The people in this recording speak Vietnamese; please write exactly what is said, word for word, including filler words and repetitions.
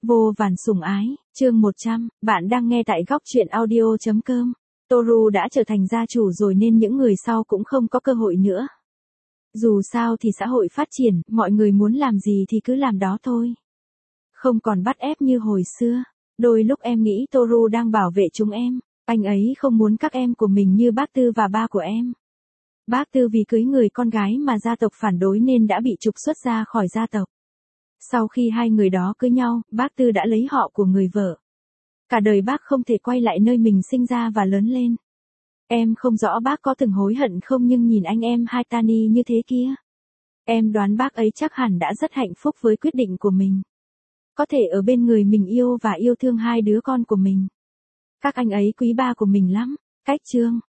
Vô vàn sủng ái, chương một trăm, bạn đang nghe tại góc truyện audio chấm com. Toru đã trở thành gia chủ rồi nên những người sau cũng không có cơ hội nữa. Dù sao thì xã hội phát triển, mọi người muốn làm gì thì cứ làm đó thôi. Không còn bắt ép như hồi xưa. Đôi lúc em nghĩ Toru đang bảo vệ chúng em, anh ấy không muốn các em của mình như bác Tư và ba của em. Bác Tư vì cưới người con gái mà gia tộc phản đối nên đã bị trục xuất ra khỏi gia tộc. Sau khi hai người đó cưới nhau, bác Tư đã lấy họ của người vợ. Cả đời bác không thể quay lại nơi mình sinh ra và lớn lên. Em không rõ bác có từng hối hận không, nhưng nhìn anh em Haitani như thế kia, em đoán bác ấy chắc hẳn đã rất hạnh phúc với quyết định của mình. Có thể ở bên người mình yêu và yêu thương hai đứa con của mình. Các anh ấy quý ba của mình lắm. Cách chương.